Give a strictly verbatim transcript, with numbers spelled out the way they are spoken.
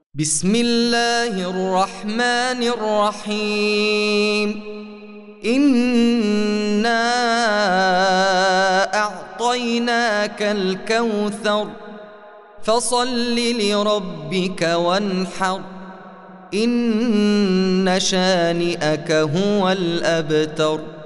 بسم الله الرحمن الرحيم. إنا أعطيناك الكوثر فصل لربك وانحر إن شانئك هو الأبتر.